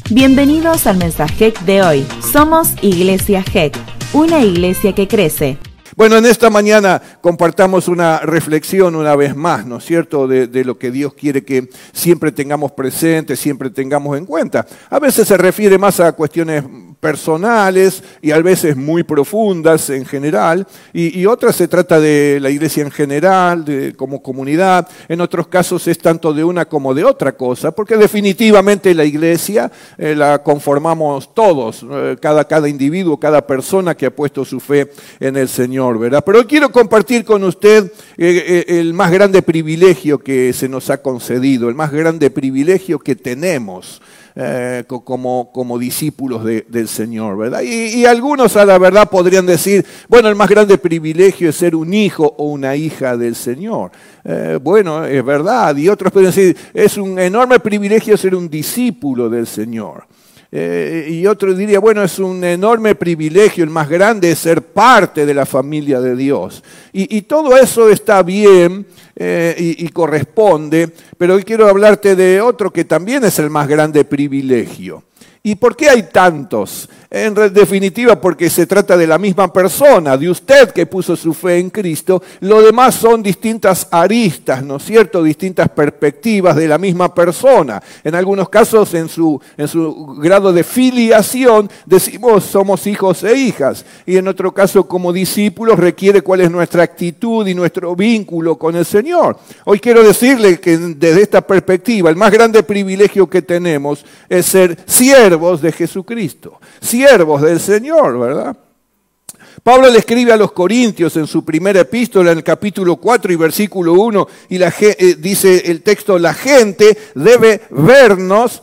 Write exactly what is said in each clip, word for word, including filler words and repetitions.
Bienvenidos al mensaje de hoy. Somos Iglesia G E C, una iglesia que crece. Bueno, en esta mañana compartamos una reflexión una vez más, ¿no es cierto?, de, de lo que Dios quiere que siempre tengamos presente, siempre tengamos en cuenta. A veces se refiere más a cuestiones personales y a veces muy profundas en general, y, y otras se trata de la iglesia en general, de, como comunidad. En otros casos es tanto de una como de otra cosa, porque definitivamente la iglesia eh, la conformamos todos, eh, cada, cada individuo, cada persona que ha puesto su fe en el Señor. ¿Verdad? Pero hoy quiero compartir con usted eh, eh, el más grande privilegio que se nos ha concedido, el más grande privilegio que tenemos eh, como, como discípulos de, del Señor, ¿verdad? Y, y algunos a la verdad podrían decir, bueno, el más grande privilegio es ser un hijo o una hija del Señor. Eh, bueno, es verdad. Y otros pueden decir, es un enorme privilegio ser un discípulo del Señor. Eh, y otro diría, bueno, es un enorme privilegio, el más grande es ser parte de la familia de Dios. Y, y todo eso está bien eh, y, y corresponde, pero hoy quiero hablarte de otro que también es el más grande privilegio. ¿Y por qué hay tantos? En definitiva, porque se trata de la misma persona, de usted que puso su fe en Cristo. Lo demás son distintas aristas, ¿no es cierto? Distintas perspectivas de la misma persona. En algunos casos, en su, en su grado de filiación, decimos somos hijos e hijas. Y en otro caso, como discípulos, requiere cuál es nuestra actitud y nuestro vínculo con el Señor. Hoy quiero decirle que desde esta perspectiva, el más grande privilegio que tenemos es ser siervos de Jesucristo, siervos del Señor, ¿verdad? Pablo le escribe a los Corintios en su primera epístola, en el capítulo cuatro y versículo uno, y la, eh, dice el texto, la gente debe vernos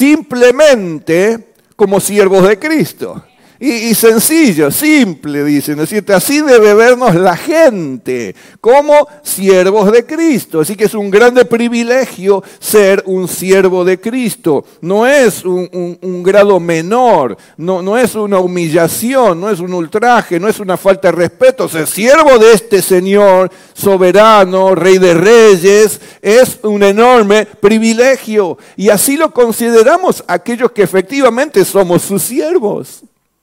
simplemente como siervos de Cristo. Y, y sencillo, simple, dice, ¿no es cierto? Así debe vernos la gente, como siervos de Cristo. Así que es un grande privilegio ser un siervo de Cristo. No es un, un, un grado menor, no, no es una humillación, no es un ultraje, no es una falta de respeto. Ser siervo de este Señor soberano, Rey de Reyes, es un enorme privilegio. Y así lo consideramos aquellos que efectivamente somos sus siervos.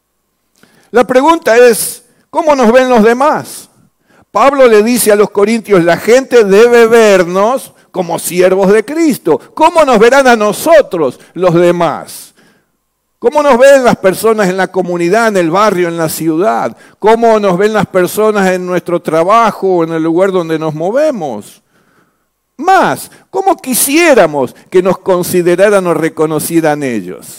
La pregunta es, ¿cómo nos ven los demás? Pablo le dice a los corintios, la gente debe vernos como siervos de Cristo. ¿Cómo nos verán a nosotros los demás? ¿Cómo nos ven las personas en la comunidad, en el barrio, en la ciudad? ¿Cómo nos ven las personas en nuestro trabajo o en el lugar donde nos movemos? Más, ¿cómo quisiéramos que nos consideraran o reconocieran ellos?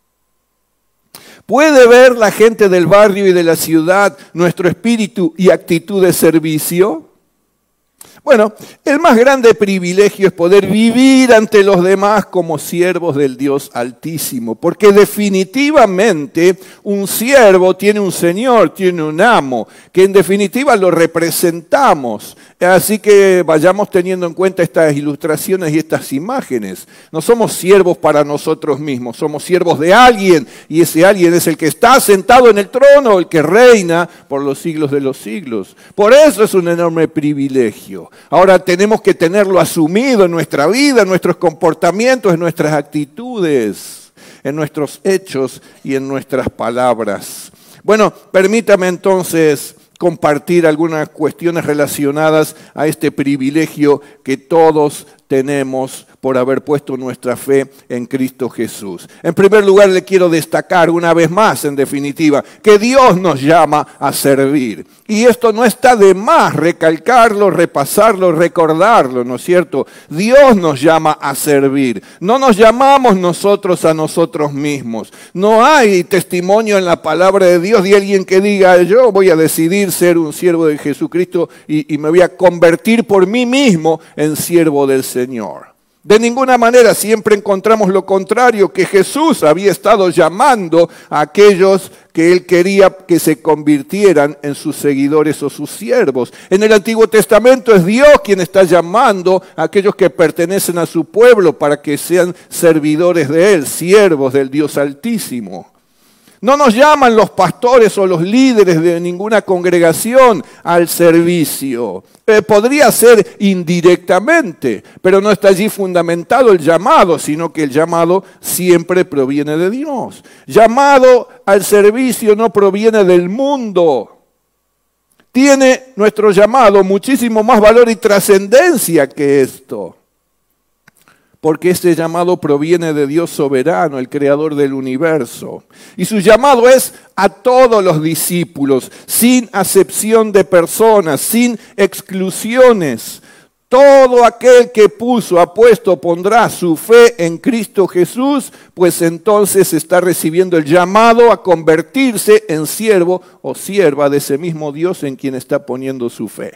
¿Puede ver la gente del barrio y de la ciudad nuestro espíritu y actitud de servicio? Bueno, el más grande privilegio es poder vivir ante los demás como siervos del Dios Altísimo, porque definitivamente un siervo tiene un señor, tiene un amo, que en definitiva lo representamos. Así que vayamos teniendo en cuenta estas ilustraciones y estas imágenes. No somos siervos para nosotros mismos, somos siervos de alguien, y ese alguien es el que está sentado en el trono, el que reina por los siglos de los siglos. Por eso es un enorme privilegio. Ahora tenemos que tenerlo asumido en nuestra vida, en nuestros comportamientos, en nuestras actitudes, en nuestros hechos y en nuestras palabras. Bueno, permítame entonces compartir algunas cuestiones relacionadas a este privilegio que todos tenemos por haber puesto nuestra fe en Cristo Jesús. En primer lugar, le quiero destacar una vez más, en definitiva, que Dios nos llama a servir. Y esto no está de más recalcarlo, repasarlo, recordarlo, ¿no es cierto? Dios nos llama a servir. No nos llamamos nosotros a nosotros mismos. No hay testimonio en la palabra de Dios de alguien que diga, yo voy a decidir ser un siervo de Jesucristo y, y me voy a convertir por mí mismo en siervo del Señor. De ninguna manera, siempre encontramos lo contrario, que Jesús había estado llamando a aquellos que Él quería que se convirtieran en sus seguidores o sus siervos. En el Antiguo Testamento es Dios quien está llamando a aquellos que pertenecen a su pueblo para que sean servidores de Él, siervos del Dios Altísimo. No nos llaman los pastores o los líderes de ninguna congregación al servicio. Eh, podría ser indirectamente, pero no está allí fundamentado el llamado, sino que el llamado siempre proviene de Dios. Llamado al servicio no proviene del mundo. Tiene nuestro llamado muchísimo más valor y trascendencia que esto. Porque este llamado proviene de Dios soberano, el creador del universo. Y su llamado es a todos los discípulos, sin acepción de personas, sin exclusiones. Todo aquel que puso, ha puesto, pondrá su fe en Cristo Jesús, pues entonces está recibiendo el llamado a convertirse en siervo o sierva de ese mismo Dios en quien está poniendo su fe.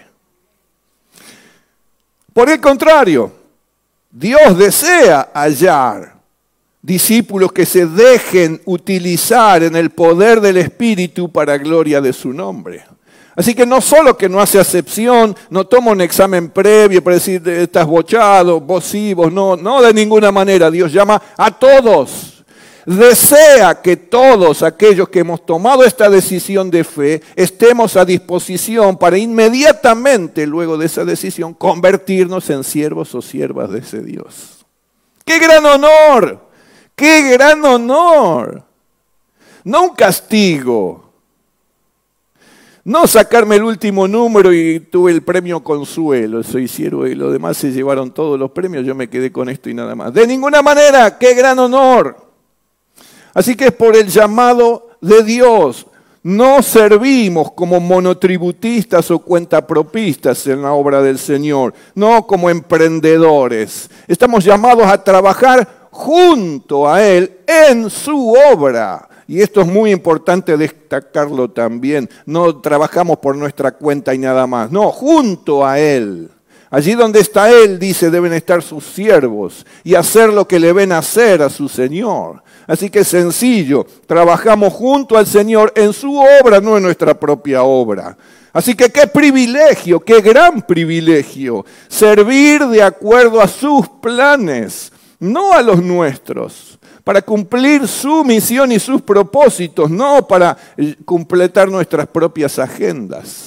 Por el contrario, Dios desea hallar discípulos que se dejen utilizar en el poder del Espíritu para gloria de su nombre. Así que no solo que no hace acepción, no toma un examen previo para decir, estás bochado, vos sí, vos no, no de ninguna manera. Dios llama a todos. Desea que todos aquellos que hemos tomado esta decisión de fe estemos a disposición para inmediatamente, luego de esa decisión, convertirnos en siervos o siervas de ese Dios. ¡Qué gran honor! ¡Qué gran honor! No un castigo. No sacarme el último número y tuve el premio consuelo, soy siervo y los demás se llevaron todos los premios, yo me quedé con esto y nada más. De ninguna manera, ¡qué gran honor! Así que es por el llamado de Dios. No servimos como monotributistas o cuentapropistas en la obra del Señor, no como emprendedores. Estamos llamados a trabajar junto a Él en su obra. Y esto es muy importante destacarlo también. No trabajamos por nuestra cuenta y nada más. No, junto a Él. Allí donde está Él, dice, deben estar sus siervos y hacer lo que le ven hacer a su Señor. Así que es sencillo, trabajamos junto al Señor en su obra, no en nuestra propia obra. Así que qué privilegio, qué gran privilegio, servir de acuerdo a sus planes, no a los nuestros, para cumplir su misión y sus propósitos, no para completar nuestras propias agendas.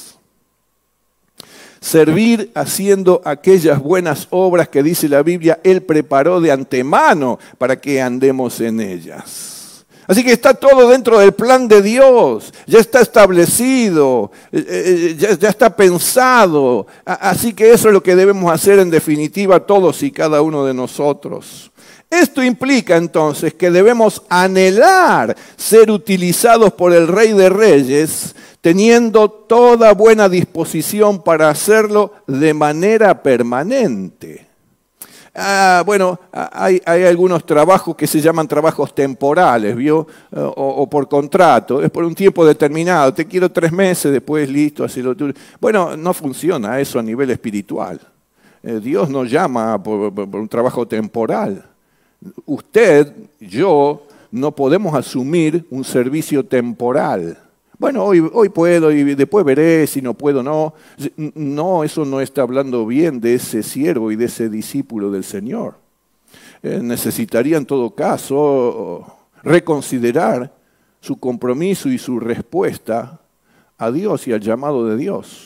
Servir haciendo aquellas buenas obras que dice la Biblia, Él preparó de antemano para que andemos en ellas. Así que está todo dentro del plan de Dios, ya está establecido, ya, ya está pensado. Así que eso es lo que debemos hacer en definitiva todos y cada uno de nosotros. Esto implica entonces que debemos anhelar ser utilizados por el Rey de Reyes, teniendo toda buena disposición para hacerlo de manera permanente. Ah, bueno, hay, hay algunos trabajos que se llaman trabajos temporales, ¿vio? O, o por contrato, es por un tiempo determinado. Te quiero tres meses, después listo, así lo tuyo. Bueno, no funciona eso a nivel espiritual. Eh, Dios nos llama por, por un trabajo temporal. Usted, yo, no podemos asumir un servicio temporal. Bueno, hoy, hoy puedo y después veré si no puedo, no. No, eso no está hablando bien de ese siervo y de ese discípulo del Señor. Eh, necesitaría en todo caso reconsiderar su compromiso y su respuesta a Dios y al llamado de Dios.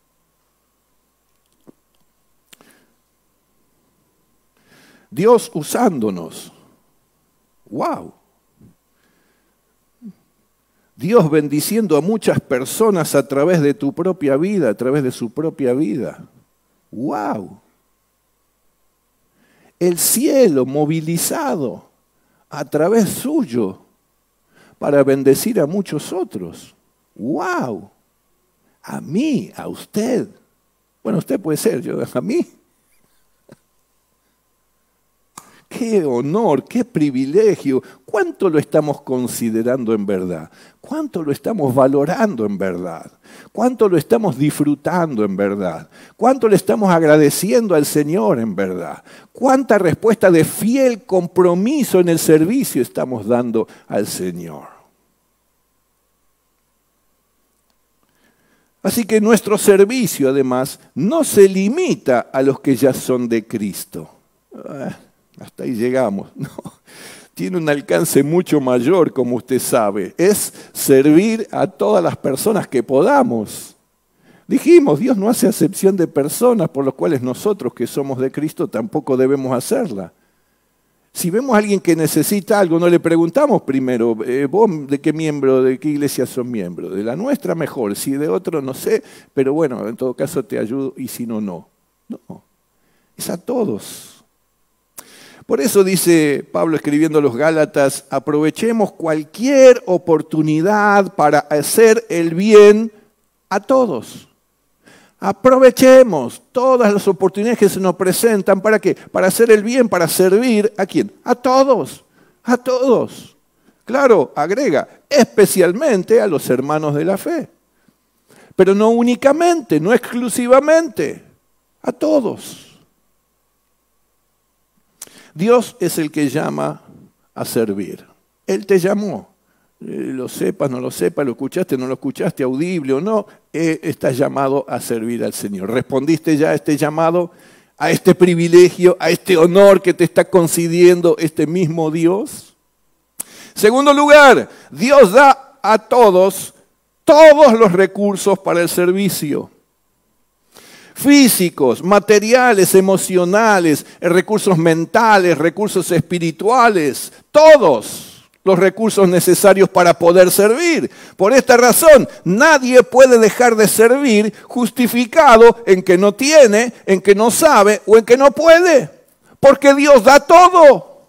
Dios usándonos. ¡Wow! Dios bendiciendo a muchas personas a través de tu propia vida, a través de su propia vida. ¡Wow! El cielo movilizado a través suyo para bendecir a muchos otros. ¡Wow! A mí, a usted. Bueno, usted puede ser, yo, a mí. ¡Qué honor, qué privilegio! ¿Cuánto lo estamos considerando en verdad? ¿Cuánto lo estamos valorando en verdad? ¿Cuánto lo estamos disfrutando en verdad? ¿Cuánto le estamos agradeciendo al Señor en verdad? ¿Cuánta respuesta de fiel compromiso en el servicio estamos dando al Señor? Así que nuestro servicio, además, no se limita a los que ya son de Cristo. Hasta ahí llegamos. No. tiene un alcance mucho mayor, como usted sabe. Es servir a todas las personas que podamos. Dijimos, Dios no hace acepción de personas, por lo cuales nosotros que somos de Cristo tampoco debemos hacerla. Si vemos a alguien que necesita algo, no le preguntamos primero, eh, ¿vos de qué miembro, de qué iglesia sos miembro? De la nuestra mejor, si de otro no sé, pero bueno, en todo caso te ayudo y si no, no. No, es a todos. Por eso dice Pablo escribiendo a los Gálatas, aprovechemos cualquier oportunidad para hacer el bien a todos. Aprovechemos todas las oportunidades que se nos presentan. ¿Para qué? Para hacer el bien, para servir. ¿A quién? A todos, a todos. Claro, agrega, especialmente a los hermanos de la fe. Pero no únicamente, no exclusivamente, a todos. Dios es el que llama a servir. Él te llamó. Eh, lo sepas, no lo sepas, lo escuchaste, no lo escuchaste, audible o no, eh, estás llamado a servir al Señor. ¿Respondiste ya a este llamado, a este privilegio, a este honor que te está concediendo este mismo Dios? Segundo lugar, Dios da a todos, todos los recursos para el servicio. Físicos, materiales, emocionales, recursos mentales, recursos espirituales, todos los recursos necesarios para poder servir. Por esta razón, nadie puede dejar de servir justificado en que no tiene, en que no sabe o en que no puede, porque Dios da todo.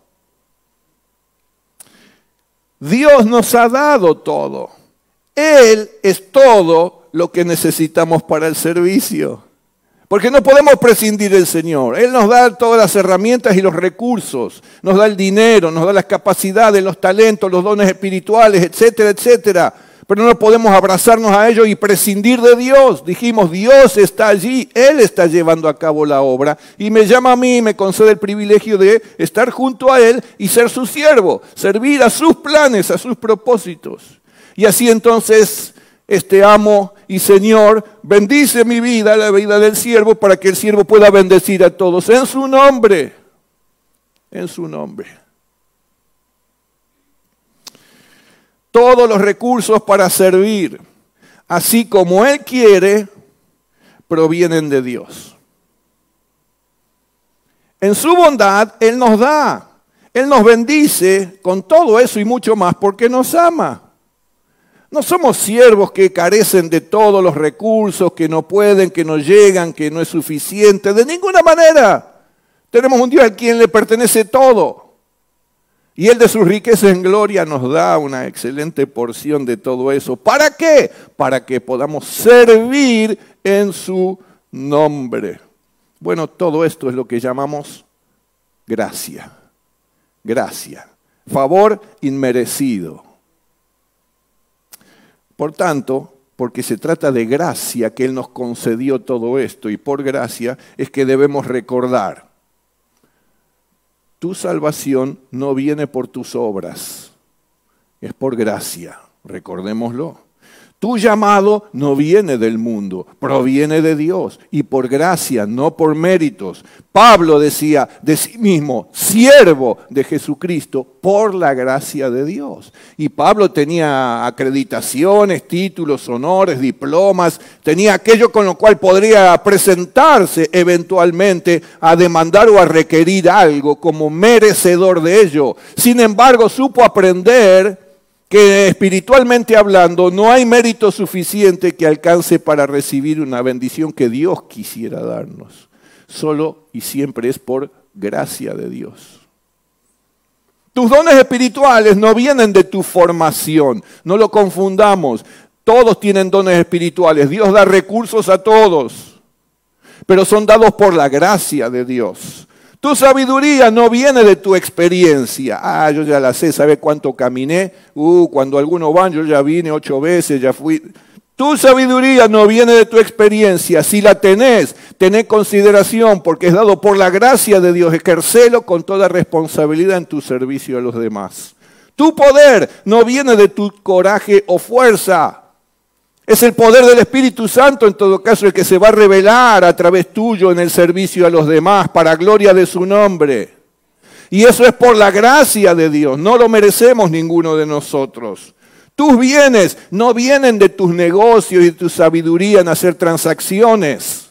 Dios nos ha dado todo. Él es todo lo que necesitamos para el servicio. Porque no podemos prescindir del Señor. Él nos da todas las herramientas y los recursos. Nos da el dinero, nos da las capacidades, los talentos, los dones espirituales, etcétera, etcétera. Pero no podemos abrazarnos a ellos y prescindir de Dios. Dijimos, Dios está allí, Él está llevando a cabo la obra. Y me llama a mí y me concede el privilegio de estar junto a Él y ser su siervo. Servir a sus planes, a sus propósitos. Y así entonces este amo y Señor bendice mi vida, la vida del siervo, para que el siervo pueda bendecir a todos en su nombre, en su nombre. Todos los recursos para servir, así como Él quiere, provienen de Dios. En su bondad, Él nos da, Él nos bendice con todo eso y mucho más porque nos ama. No somos siervos que carecen de todos los recursos, que no pueden, que no llegan, que no es suficiente. De ninguna manera. Tenemos un Dios a quien le pertenece todo. Y Él de sus riquezas en gloria nos da una excelente porción de todo eso. ¿Para qué? Para que podamos servir en su nombre. Bueno, todo esto es lo que llamamos gracia. Gracia. Favor inmerecido. Por tanto, porque se trata de gracia que Él nos concedió todo esto, y por gracia es que debemos recordar, tu salvación no viene por tus obras, es por gracia, recordémoslo. Tu llamado no viene del mundo, proviene de Dios y por gracia, no por méritos. Pablo decía de sí mismo, siervo de Jesucristo por la gracia de Dios. Y Pablo tenía acreditaciones, títulos, honores, diplomas, tenía aquello con lo cual podría presentarse eventualmente a demandar o a requerir algo como merecedor de ello. Sin embargo, supo aprender que espiritualmente hablando no hay mérito suficiente que alcance para recibir una bendición que Dios quisiera darnos. Solo y siempre es por gracia de Dios. Tus dones espirituales no vienen de tu formación, no lo confundamos. Todos tienen dones espirituales, Dios da recursos a todos, pero son dados por la gracia de Dios. Tu sabiduría no viene de tu experiencia. Ah, yo ya la sé, ¿sabe cuánto caminé? Uh, cuando algunos van, yo ya vine ocho veces, ya fui. Tu sabiduría no viene de tu experiencia. Si la tenés, tenés consideración, porque es dado por la gracia de Dios. Ejercelo con toda responsabilidad en tu servicio a los demás. Tu poder no viene de tu coraje o fuerza. Es el poder del Espíritu Santo, en todo caso, el que se va a revelar a través tuyo en el servicio a los demás, para gloria de su nombre. Y eso es por la gracia de Dios, no lo merecemos ninguno de nosotros. Tus bienes no vienen de tus negocios y de tu sabiduría en hacer transacciones.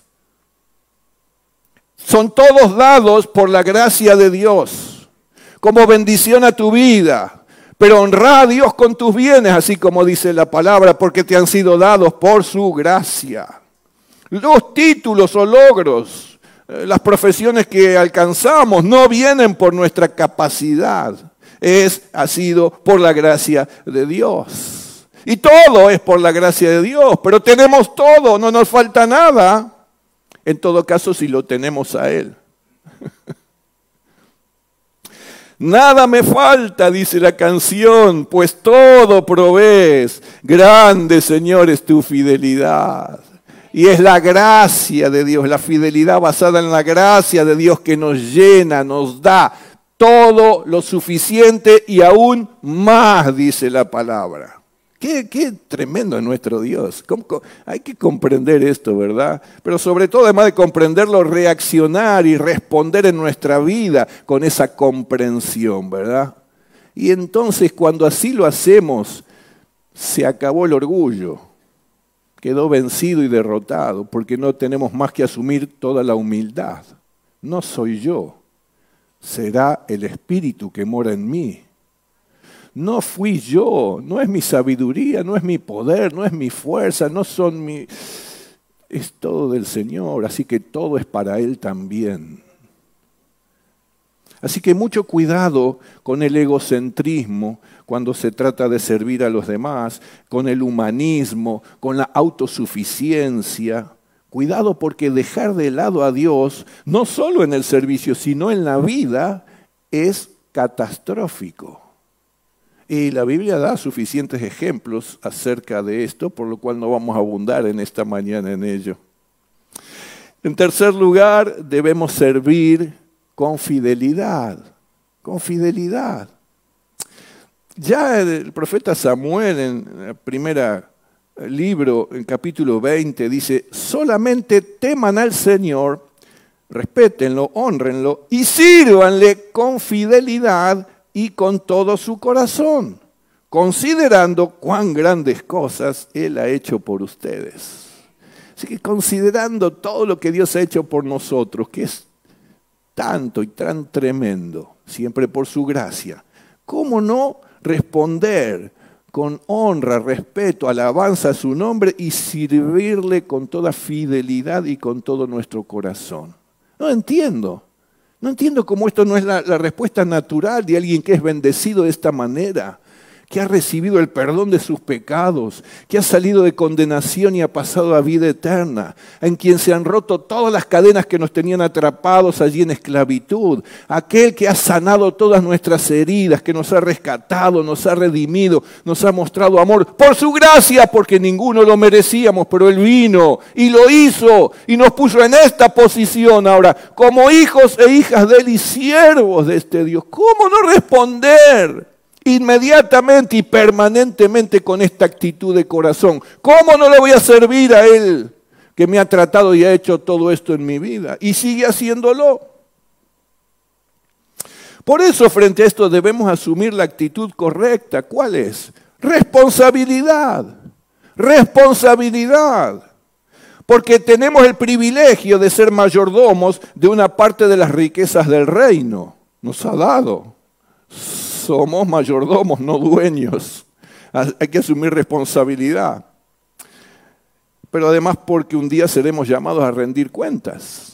Son todos dados por la gracia de Dios, como bendición a tu vida. Pero honra a Dios con tus bienes, así como dice la palabra, porque te han sido dados por su gracia. Los títulos o logros, las profesiones que alcanzamos, no vienen por nuestra capacidad. Es, ha sido por la gracia de Dios. Y todo es por la gracia de Dios, pero tenemos todo, no nos falta nada. En todo caso, si lo tenemos a Él. Nada me falta, dice la canción, pues todo provees. Grande, Señor, es tu fidelidad. Y es la gracia de Dios, la fidelidad basada en la gracia de Dios que nos llena, nos da todo lo suficiente y aún más, dice la palabra. Qué, qué tremendo es nuestro Dios. ¿Cómo, cómo? Hay que comprender esto, ¿verdad? Pero sobre todo, además de comprenderlo, reaccionar y responder en nuestra vida con esa comprensión, ¿verdad? Y entonces, cuando así lo hacemos, se acabó el orgullo. Quedó vencido y derrotado, porque no tenemos más que asumir toda la humildad. No soy yo, será el Espíritu que mora en mí. No fui yo, no es mi sabiduría, no es mi poder, no es mi fuerza, no son mi... Es todo del Señor, así que todo es para Él también. Así que mucho cuidado con el egocentrismo cuando se trata de servir a los demás, con el humanismo, con la autosuficiencia. Cuidado porque dejar de lado a Dios, no solo en el servicio, sino en la vida, es catastrófico. Y la Biblia da suficientes ejemplos acerca de esto, por lo cual no vamos a abundar en esta mañana en ello. En tercer lugar, debemos servir con fidelidad, con fidelidad. Ya el profeta Samuel en el primer libro, en capítulo veinte, dice, solamente teman al Señor, respétenlo, hónrenlo y sírvanle con fidelidad y con todo su corazón, considerando cuán grandes cosas Él ha hecho por ustedes. Así que considerando todo lo que Dios ha hecho por nosotros, que es tanto y tan tremendo, siempre por su gracia, ¿cómo no responder con honra, respeto, alabanza a su nombre y servirle con toda fidelidad y con todo nuestro corazón? No entiendo. No entiendo cómo esto no es la, la respuesta natural de alguien que es bendecido de esta manera, que ha recibido el perdón de sus pecados, que ha salido de condenación y ha pasado a vida eterna, en quien se han roto todas las cadenas que nos tenían atrapados allí en esclavitud, aquel que ha sanado todas nuestras heridas, que nos ha rescatado, nos ha redimido, nos ha mostrado amor por su gracia, porque ninguno lo merecíamos, pero Él vino y lo hizo y nos puso en esta posición ahora, como hijos e hijas de Él y siervos de este Dios. ¿Cómo no responder inmediatamente y permanentemente con esta actitud de corazón? ¿Cómo no le voy a servir a Él que me ha tratado y ha hecho todo esto en mi vida? Y sigue haciéndolo. Por eso, frente a esto, debemos asumir la actitud correcta. ¿Cuál es? Responsabilidad. Responsabilidad. Porque tenemos el privilegio de ser mayordomos de una parte de las riquezas del reino. Nos ha dado. Somos mayordomos, no dueños. Hay que asumir responsabilidad. Pero además porque un día seremos llamados a rendir cuentas.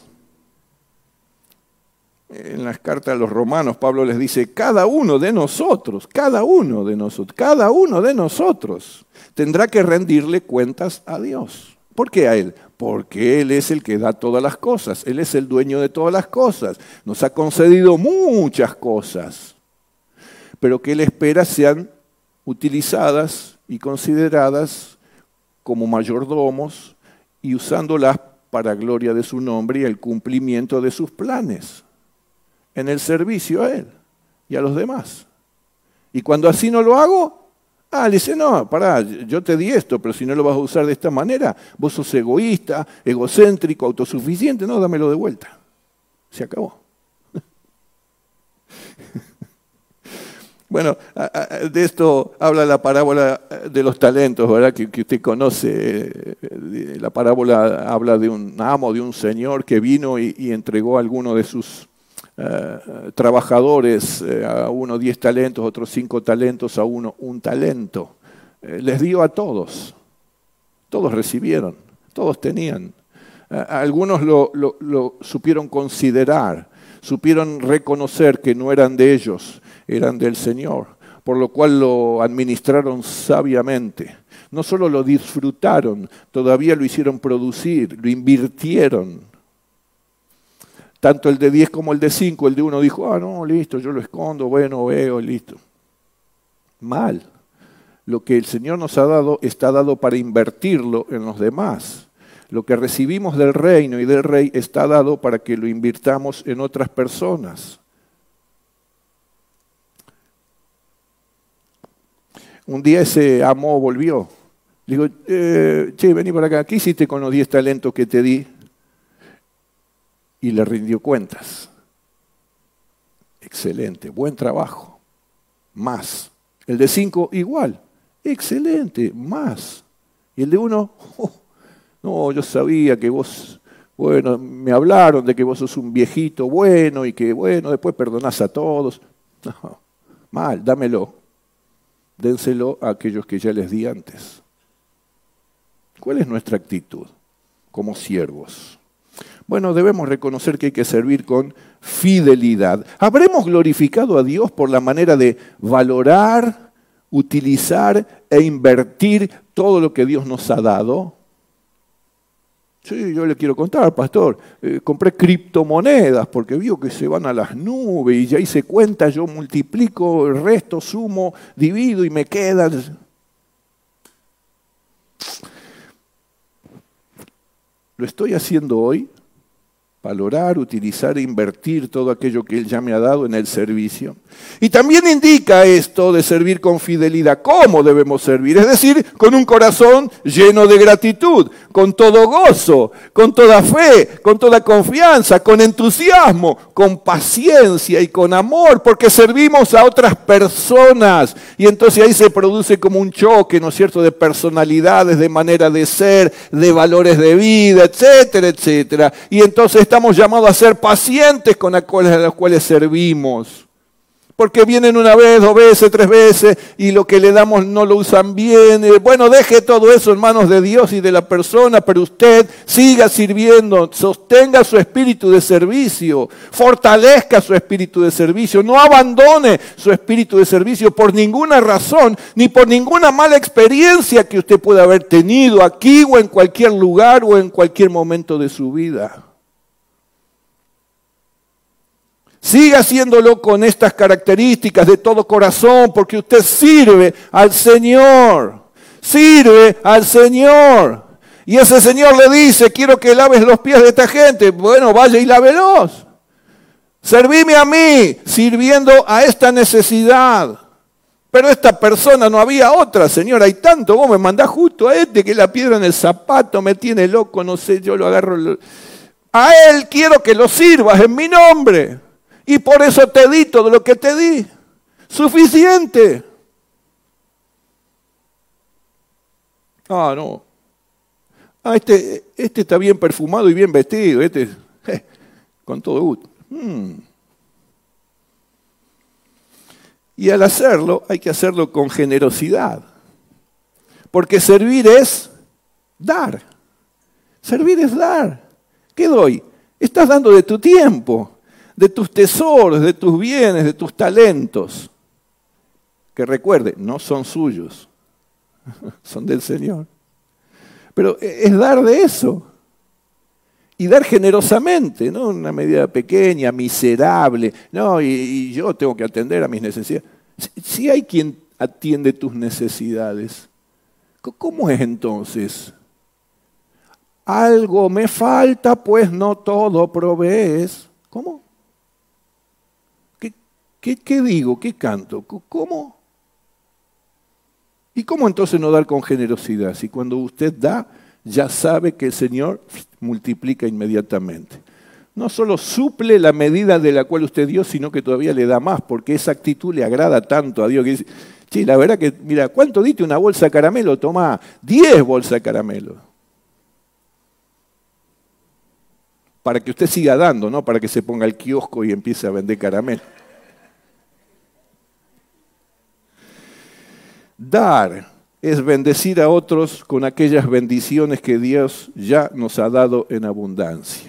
En las cartas a los romanos, Pablo les dice, cada uno de nosotros, cada uno de nosotros, cada uno de nosotros tendrá que rendirle cuentas a Dios. ¿Por qué a Él? Porque Él es el que da todas las cosas. Él es el dueño de todas las cosas. Nos ha concedido muchas cosas, pero que Él espera sean utilizadas y consideradas como mayordomos y usándolas para gloria de su nombre y el cumplimiento de sus planes, en el servicio a Él y a los demás. Y cuando así no lo hago, ah, le dice, no, pará, yo te di esto, pero si no lo vas a usar de esta manera, vos sos egoísta, egocéntrico, autosuficiente, no, dámelo de vuelta. Se acabó. Bueno, de esto habla la parábola de los talentos, ¿verdad? Que, que usted conoce. La parábola habla de un amo, de un señor que vino y, y entregó a alguno de sus uh, trabajadores, uh, a uno diez talentos, otros cinco talentos, a uno un talento. Uh, les dio a todos. Todos recibieron, todos tenían. Uh, algunos lo, lo, lo supieron considerar, supieron reconocer que no eran de ellos, eran del Señor, por lo cual lo administraron sabiamente. No solo lo disfrutaron, todavía lo hicieron producir, lo invirtieron. Tanto el de diez como el de cinco, el de uno dijo, ah, no, listo, yo lo escondo, bueno, veo, listo. Mal. Lo que el Señor nos ha dado está dado para invertirlo en los demás. Lo que recibimos del reino y del rey está dado para que lo invirtamos en otras personas. Un día ese amo volvió. Le digo, eh, che, vení por acá, ¿qué hiciste con los diez talentos que te di? Y le rindió cuentas. Excelente, buen trabajo. Más. El de cinco, igual. Excelente, más. Y el de uno, oh, no, yo sabía que vos, bueno, me hablaron de que vos sos un viejito bueno y que, bueno, después perdonás a todos. No, mal, dámelo. Dénselo a aquellos que ya les di antes. ¿Cuál es nuestra actitud como siervos? Bueno, debemos reconocer que hay que servir con fidelidad. ¿Habremos glorificado a Dios por la manera de valorar, utilizar e invertir todo lo que Dios nos ha dado? Sí, yo le quiero contar, pastor, eh, compré criptomonedas porque vio que se van a las nubes y ya hice cuenta, yo multiplico, el resto, sumo, divido y me quedan. ¿Lo estoy haciendo hoy? Valorar, utilizar e invertir todo aquello que Él ya me ha dado en el servicio. Y también indica esto de servir con fidelidad. ¿Cómo debemos servir? Es decir, con un corazón lleno de gratitud, con todo gozo, con toda fe, con toda confianza, con entusiasmo, con paciencia y con amor, porque servimos a otras personas. Y entonces ahí se produce como un choque, ¿no es cierto?, de personalidades, de manera de ser, de valores de vida, etcétera, etcétera. Y entonces estamos llamados a ser pacientes con aquellos a los cuales servimos. Porque vienen una vez, dos veces, tres veces y lo que le damos no lo usan bien. Bueno, deje todo eso en manos de Dios y de la persona, pero usted siga sirviendo, sostenga su espíritu de servicio, fortalezca su espíritu de servicio, no abandone su espíritu de servicio por ninguna razón, ni por ninguna mala experiencia que usted pueda haber tenido aquí o en cualquier lugar o en cualquier momento de su vida. Siga haciéndolo con estas características de todo corazón, porque usted sirve al Señor. Sirve al Señor. Y ese Señor le dice, quiero que laves los pies de esta gente. Bueno, vaya y lávelos. Servime a mí, sirviendo a esta necesidad. Pero esta persona no había otra, Señor, hay tanto. Vos me mandás justo a este que la piedra en el zapato me tiene loco, no sé, yo lo agarro. A él quiero que lo sirvas en mi nombre. Y por eso te di todo lo que te di. Suficiente. Ah, no. Ah, este, este está bien perfumado y bien vestido. Este, eh, con todo gusto. Hmm. Y al hacerlo, hay que hacerlo con generosidad. Porque servir es dar. Servir es dar. ¿Qué doy? Estás dando de tu tiempo, de tus tesoros, de tus bienes, de tus talentos. Que recuerde, no son suyos, son del Señor. Pero es dar de eso. Y dar generosamente, no en una medida pequeña, miserable. No, y, y yo tengo que atender a mis necesidades. Si, si hay quien atiende tus necesidades, ¿cómo es entonces? Algo me falta, pues no todo provees. ¿Cómo? ¿Qué, qué, qué digo? ¿Qué canto? ¿Cómo? ¿Y cómo entonces no dar con generosidad? Si cuando usted da, ya sabe que el Señor multiplica inmediatamente. no solo suple la medida de la cual usted dio, sino que todavía le da más, porque esa actitud le agrada tanto a Dios que dice, sí, la verdad que, mira, ¿cuánto diste una bolsa de caramelo? Toma diez bolsas de caramelo. Para que usted siga dando, no para que se ponga al kiosco y empiece a vender caramelo. Dar es bendecir a otros con aquellas bendiciones que Dios ya nos ha dado en abundancia.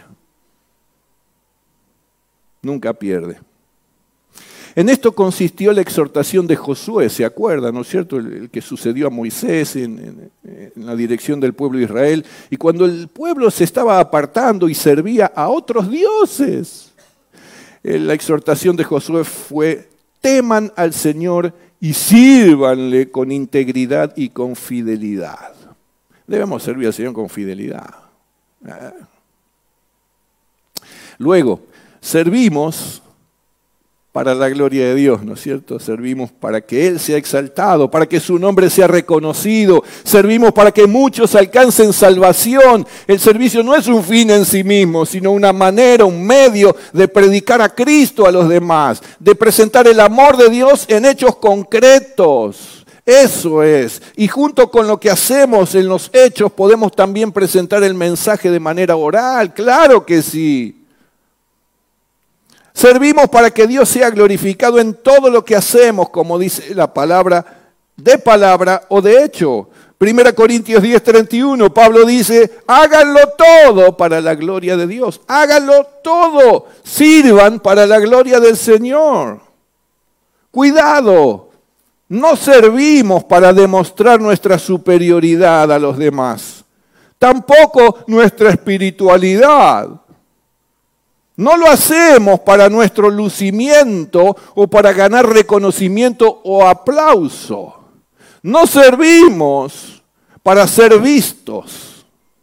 Nunca pierde. En esto consistió la exhortación de Josué, ¿se acuerdan, no es cierto? El, el que sucedió a Moisés en, en, en la dirección del pueblo de Israel. Y cuando el pueblo se estaba apartando y servía a otros dioses, eh, la exhortación de Josué fue, teman al Señor y sírvanle con integridad y con fidelidad. Debemos servir al Señor con fidelidad. ¿Eh? Luego, servimos para la gloria de Dios, ¿no es cierto? Servimos para que Él sea exaltado, para que su nombre sea reconocido. Servimos para que muchos alcancen salvación. El servicio no es un fin en sí mismo, sino una manera, un medio de predicar a Cristo a los demás, de presentar el amor de Dios en hechos concretos. Eso es. Y junto con lo que hacemos en los hechos, podemos también presentar el mensaje de manera oral. Claro que sí. Servimos para que Dios sea glorificado en todo lo que hacemos, como dice la palabra, de palabra o de hecho. Primera Corintios diez, treinta y uno, Pablo dice, háganlo todo para la gloria de Dios. Háganlo todo. Sirvan para la gloria del Señor. Cuidado, no servimos para demostrar nuestra superioridad a los demás. Tampoco nuestra espiritualidad. No lo hacemos para nuestro lucimiento o para ganar reconocimiento o aplauso. No servimos para ser vistos.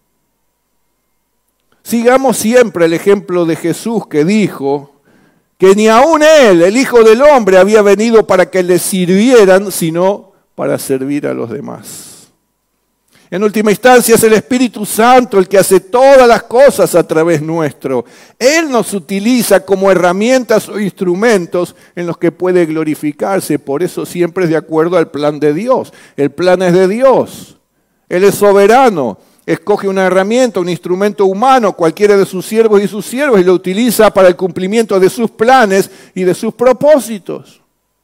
Sigamos siempre el ejemplo de Jesús que dijo que ni aun Él, el Hijo del Hombre, había venido para que le sirvieran, sino para servir a los demás. En última instancia es el Espíritu Santo el que hace todas las cosas a través nuestro. Él nos utiliza como herramientas o instrumentos en los que puede glorificarse. Por eso siempre es de acuerdo al plan de Dios. El plan es de Dios. Él es soberano. Escoge una herramienta, un instrumento humano, cualquiera de sus siervos y sus siervas, y lo utiliza para el cumplimiento de sus planes y de sus propósitos.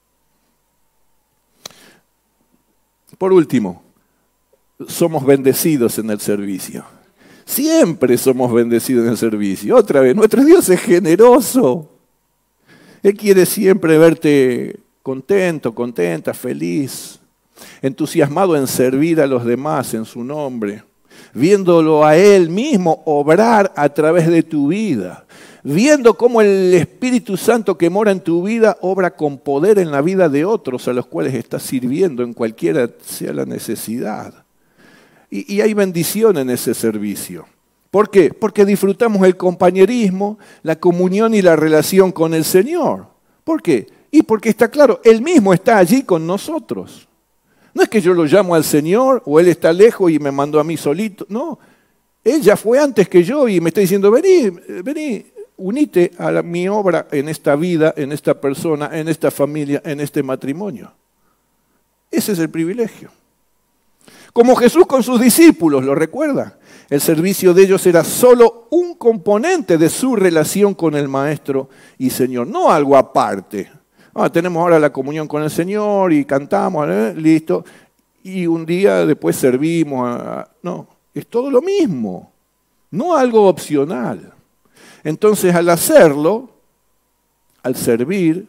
Por último, somos bendecidos en el servicio. Siempre somos bendecidos en el servicio. Otra vez, nuestro Dios es generoso. Él quiere siempre verte contento, contenta, feliz, entusiasmado en servir a los demás en su nombre, viéndolo a Él mismo obrar a través de tu vida, viendo cómo el Espíritu Santo que mora en tu vida obra con poder en la vida de otros a los cuales estás sirviendo en cualquiera sea la necesidad. Y, y hay bendición en ese servicio. ¿Por qué? Porque disfrutamos el compañerismo, la comunión y la relación con el Señor. ¿Por qué? Y porque está claro, Él mismo está allí con nosotros. No es que yo lo llamo al Señor o Él está lejos y me mandó a mí solito. No, Él ya fue antes que yo y me está diciendo, vení, vení, unite a la, mi obra en esta vida, en esta persona, en esta familia, en este matrimonio. Ese es el privilegio. Como Jesús con sus discípulos, ¿lo recuerda? El servicio de ellos era solo un componente de su relación con el Maestro y Señor, no algo aparte. Ah, tenemos ahora la comunión con el Señor y cantamos, ¿eh? Listo. Y un día después servimos. A... No, es todo lo mismo, no algo opcional. Entonces, al hacerlo, al servir,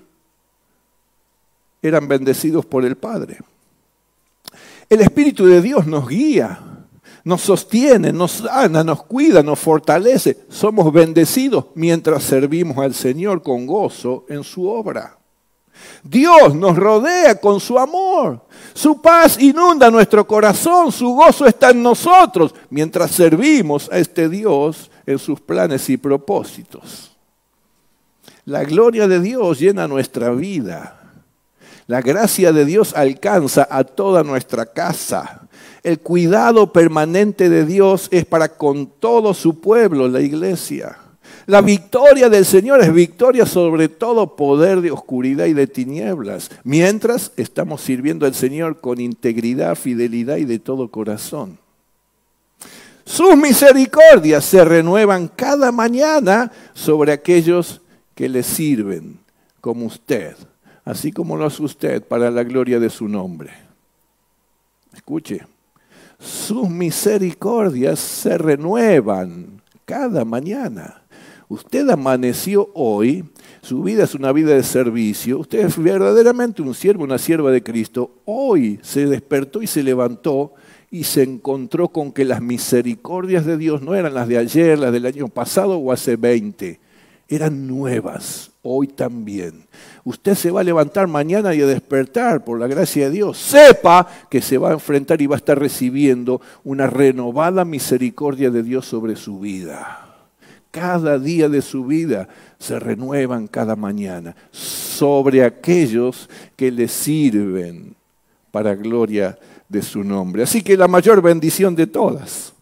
eran bendecidos por el Padre. El Espíritu de Dios nos guía, nos sostiene, nos sana, nos cuida, nos fortalece. Somos bendecidos mientras servimos al Señor con gozo en su obra. Dios nos rodea con su amor. Su paz inunda nuestro corazón, su gozo está en nosotros mientras servimos a este Dios en sus planes y propósitos. La gloria de Dios llena nuestra vida. La gracia de Dios alcanza a toda nuestra casa. El cuidado permanente de Dios es para con todo su pueblo, la iglesia. La victoria del Señor es victoria sobre todo poder de oscuridad y de tinieblas, mientras estamos sirviendo al Señor con integridad, fidelidad y de todo corazón. Sus misericordias se renuevan cada mañana sobre aquellos que le sirven, como usted, así como lo hace usted para la gloria de su nombre. Escuche, sus misericordias se renuevan cada mañana. Usted amaneció hoy, su vida es una vida de servicio, usted es verdaderamente un siervo, una sierva de Cristo. Hoy se despertó y se levantó y se encontró con que las misericordias de Dios no eran las de ayer, las del año pasado o hace veinte, eran nuevas, hoy también. Usted se va a levantar mañana y a despertar por la gracia de Dios. Sepa que se va a enfrentar y va a estar recibiendo una renovada misericordia de Dios sobre su vida. Cada día de su vida se renuevan cada mañana sobre aquellos que le sirven para gloria de su nombre. Así que la mayor bendición de todas,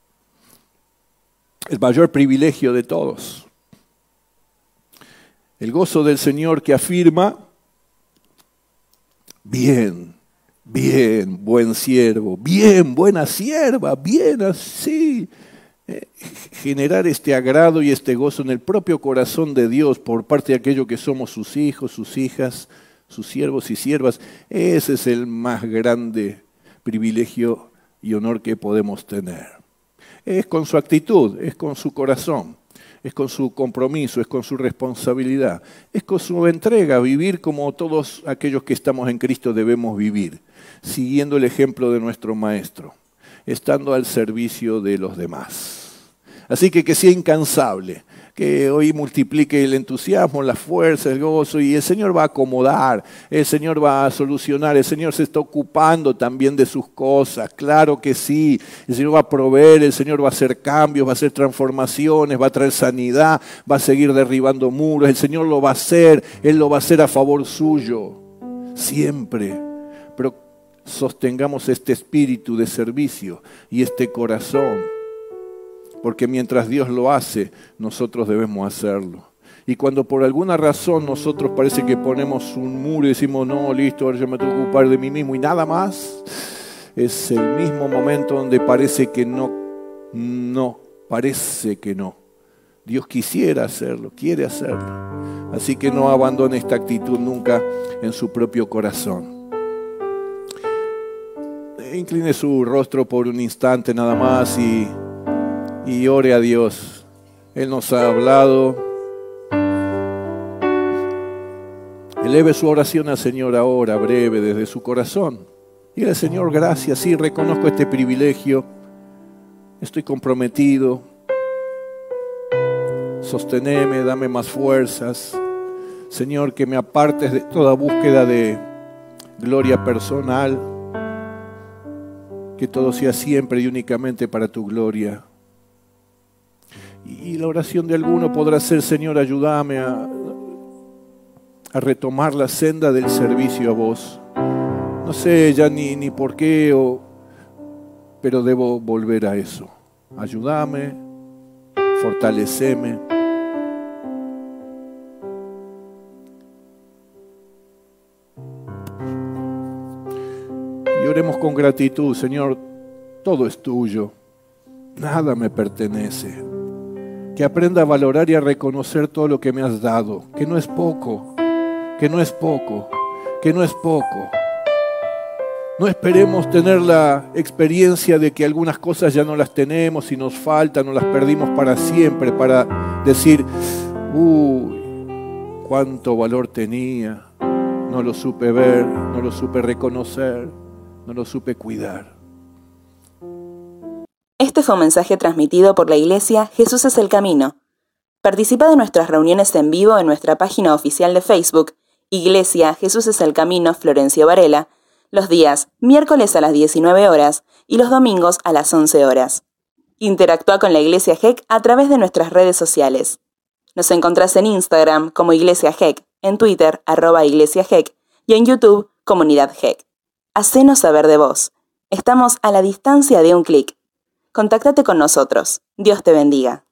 el mayor privilegio de todos, el gozo del Señor que afirma, bien, bien, buen siervo, bien, buena sierva, bien así. Eh, generar este agrado y este gozo en el propio corazón de Dios por parte de aquellos que somos sus hijos, sus hijas, sus siervos y siervas. Ese es el más grande privilegio y honor que podemos tener. Es con su actitud, es con su corazón, es con su compromiso, es con su responsabilidad, es con su entrega, vivir como todos aquellos que estamos en Cristo debemos vivir, siguiendo el ejemplo de nuestro Maestro, estando al servicio de los demás. Así que que sea incansable, que hoy multiplique el entusiasmo, la fuerza, el gozo, y el Señor va a acomodar, el Señor va a solucionar, el Señor se está ocupando también de sus cosas, claro que sí, el Señor va a proveer, el Señor va a hacer cambios, va a hacer transformaciones, va a traer sanidad, va a seguir derribando muros, el Señor lo va a hacer, Él lo va a hacer a favor suyo, siempre, pero sostengamos este espíritu de servicio y este corazón, porque mientras Dios lo hace, nosotros debemos hacerlo. Y cuando por alguna razón nosotros parece que ponemos un muro y decimos, no, listo, ahora yo me tengo que ocupar de mí mismo y nada más, es el mismo momento donde parece que no, no, parece que no. Dios quisiera hacerlo, quiere hacerlo. Así que no abandone esta actitud nunca en su propio corazón. Incline su rostro por un instante nada más y, y ore a Dios. Él nos ha hablado. Eleve su oración al Señor ahora, breve, desde su corazón. Dígale, Señor, gracias, sí, reconozco este privilegio. Estoy comprometido. Sosteneme, dame más fuerzas. Señor, que me apartes de toda búsqueda de gloria personal. Que todo sea siempre y únicamente para tu gloria. Y la oración de alguno podrá ser, Señor, ayúdame a, a retomar la senda del servicio a vos. No sé ya ni, ni por qué, o, pero debo volver a eso. Ayúdame, fortaleceme. Y oremos con gratitud, Señor, todo es tuyo, nada me pertenece. Que aprenda a valorar y a reconocer todo lo que me has dado, que no es poco, que no es poco, que no es poco. No esperemos tener la experiencia de que algunas cosas ya no las tenemos y nos faltan o las perdimos para siempre, para decir, uy, cuánto valor tenía, no lo supe ver, no lo supe reconocer, no lo supe cuidar. Este fue un mensaje transmitido por la Iglesia Jesús es el Camino. Participa de nuestras reuniones en vivo en nuestra página oficial de Facebook, Iglesia Jesús es el Camino Florencio Varela, los días miércoles a las diecinueve horas y los domingos a las once horas. Interactúa con la Iglesia G E C a través de nuestras redes sociales. Nos encontrás en Instagram como Iglesia G E C, en Twitter, arroba Iglesia G E C, y en YouTube, Comunidad G E C. Hacenos saber de vos. Estamos a la distancia de un clic. Contáctate con nosotros. Dios te bendiga.